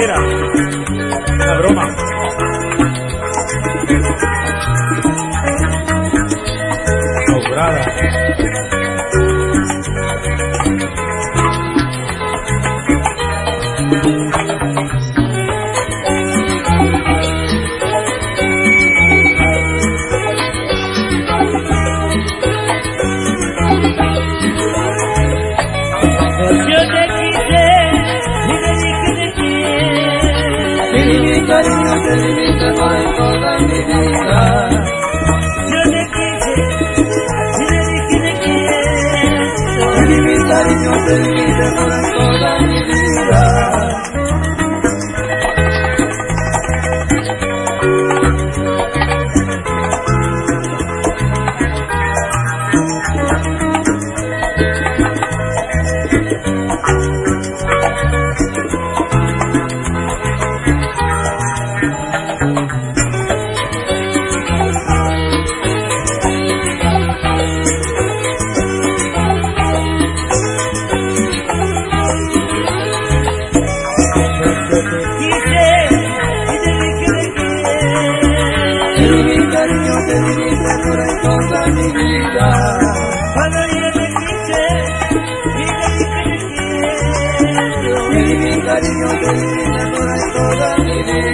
mentira, una broma. Lograda. Cariño, te di mi amor en toda mi vida. Yo te quise y te dije te quiero. Te di mi cariño, te di mi amor en toda mi vida. Te di mi amor en toda mi vida. Cuando yo te quise y te dije te quiero. Te di mi cariño, te di mi amor en toda mi vida.